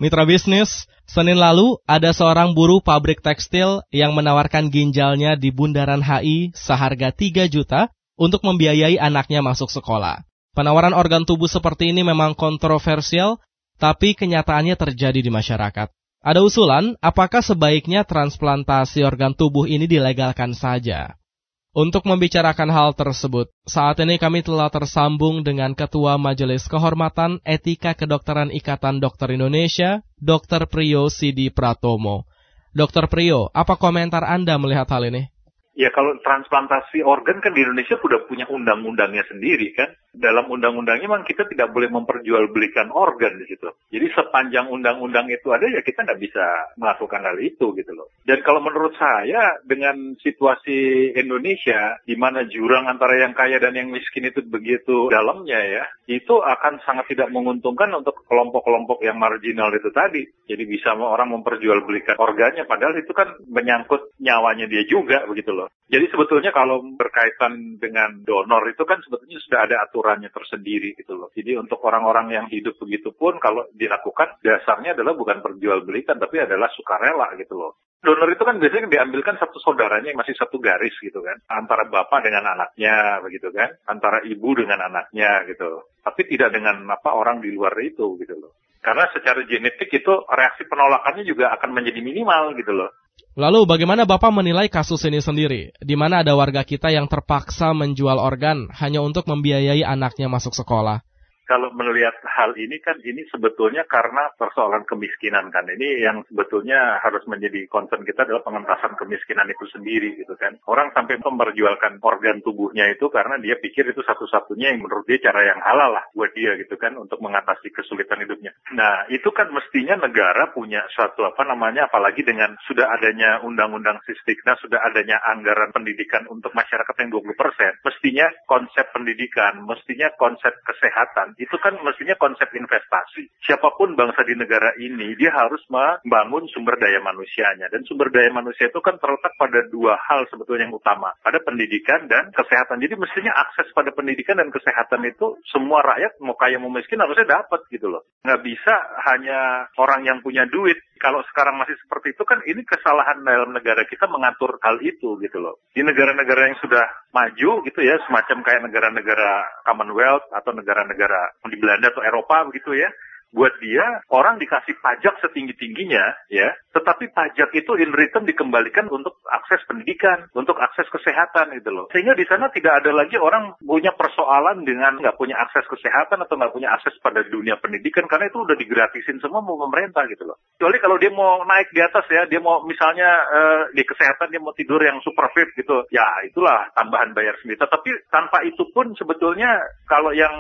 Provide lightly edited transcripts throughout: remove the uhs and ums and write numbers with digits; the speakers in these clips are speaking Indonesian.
Mitra bisnis, Senin lalu ada seorang buruh pabrik tekstil yang menawarkan ginjalnya di Bundaran HI seharga 3 juta untuk membiayai anaknya masuk sekolah. Penawaran organ tubuh seperti ini memang kontroversial, tapi kenyataannya terjadi di masyarakat. Ada usulan, apakah sebaiknya transplantasi organ tubuh ini dilegalkan saja? Untuk membicarakan hal tersebut, saat ini kami telah tersambung dengan Ketua Majelis Kehormatan Etika Kedokteran Ikatan Dokter Indonesia, Dr. Priyo Sidi Pratomo. Dr. Priyo, apa komentar Anda melihat hal ini? Ya, kalau transplantasi organ kan di Indonesia sudah punya undang-undangnya sendiri kan. Dalam undang-undangnya memang kita tidak boleh memperjualbelikan organ di situ. Jadi sepanjang undang-undang itu ada ya kita nggak bisa melakukan hal itu gitu loh. Dan kalau menurut saya dengan situasi Indonesia di mana jurang antara yang kaya dan yang miskin itu begitu dalamnya ya, itu akan sangat tidak menguntungkan untuk kelompok-kelompok yang marginal itu tadi. Jadi bisa orang memperjualbelikan organnya padahal itu kan menyangkut nyawanya dia juga begitu loh. Jadi sebetulnya kalau berkaitan dengan donor itu kan sebetulnya sudah ada aturannya tersendiri gitu loh. Jadi untuk orang-orang yang hidup begitu pun kalau dilakukan dasarnya adalah bukan perjualbelikan tapi adalah sukarela gitu loh. Donor itu kan biasanya diambilkan satu saudaranya yang masih satu garis gitu kan. Antara bapak dengan anaknya begitu kan. Antara ibu dengan anaknya gitu. Tapi tidak dengan orang di luar itu gitu loh. Karena secara genetik itu reaksi penolakannya juga akan menjadi minimal gitu loh. Lalu bagaimana Bapak menilai kasus ini sendiri, di mana ada warga kita yang terpaksa menjual organ hanya untuk membiayai anaknya masuk sekolah? Kalau melihat hal ini kan ini sebetulnya karena persoalan kemiskinan kan. Ini yang sebetulnya harus menjadi concern kita adalah pengentasan kemiskinan itu sendiri gitu kan. Orang sampai memperjualkan organ tubuhnya itu karena dia pikir itu satu-satunya yang menurut dia cara yang halal lah buat dia gitu kan untuk mengatasi kesulitan hidupnya. Nah itu kan mestinya negara punya suatu apalagi dengan sudah adanya undang-undang Sisdiknas, sudah adanya anggaran pendidikan untuk masyarakat yang 20%. Mestinya konsep pendidikan, mestinya konsep kesehatan itu kan mestinya konsep investasi. Siapapun bangsa di negara ini, dia harus membangun sumber daya manusianya. Dan sumber daya manusia itu kan terletak pada dua hal sebetulnya yang utama. Pada pendidikan dan kesehatan. Jadi mestinya akses pada pendidikan dan kesehatan itu semua rakyat, mau kaya mau miskin, harusnya dapat gitu loh. Nggak bisa hanya orang yang punya duit. Kalau sekarang masih seperti itu kan ini kesalahan dalam negara kita mengatur hal itu gitu loh. Di negara-negara yang sudah maju gitu ya, semacam kayak negara-negara Commonwealth atau negara-negara di Belanda atau Eropa begitu ya. Buat dia, orang dikasih pajak setinggi-tingginya, ya, tetapi pajak itu in return dikembalikan untuk akses pendidikan, untuk akses kesehatan, gitu loh. Sehingga di sana tidak ada lagi orang punya persoalan dengan nggak punya akses kesehatan atau nggak punya akses pada dunia pendidikan, karena itu udah digratisin semua mau pemerintah, gitu loh. Kecuali kalau dia mau naik di atas ya, dia mau misalnya di kesehatan dia mau tidur yang super fit, gitu. Ya, itulah tambahan bayar sendiri. Tapi tanpa itu pun sebetulnya kalau yang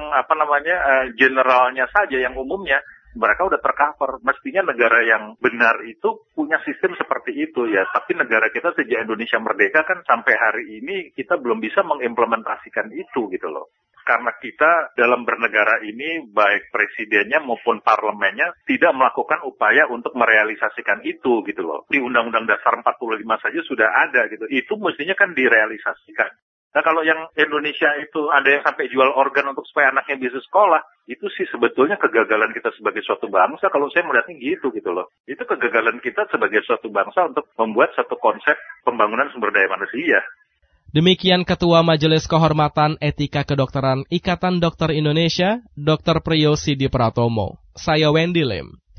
generalnya saja, yang umumnya, mereka udah tercover. Mestinya negara yang benar itu punya sistem seperti itu ya. Tapi negara kita sejak Indonesia merdeka kan sampai hari ini kita belum bisa mengimplementasikan itu gitu loh. Karena kita dalam bernegara ini baik presidennya maupun parlemennya tidak melakukan upaya untuk merealisasikan itu gitu loh. Di Undang-Undang Dasar 45 saja sudah ada gitu. Itu mestinya kan direalisasikan. Nah kalau yang Indonesia itu ada yang sampai jual organ untuk supaya anaknya bisa sekolah, itu sih sebetulnya kegagalan kita sebagai suatu bangsa. Kalau saya melihatnya gitu loh. Itu kegagalan kita sebagai suatu bangsa untuk membuat satu konsep pembangunan sumber daya manusia. Demikian Ketua Majelis Kehormatan Etika Kedokteran Ikatan Dokter Indonesia, Dr. Priyo Sidi Pratomo. Saya Wendy Lim.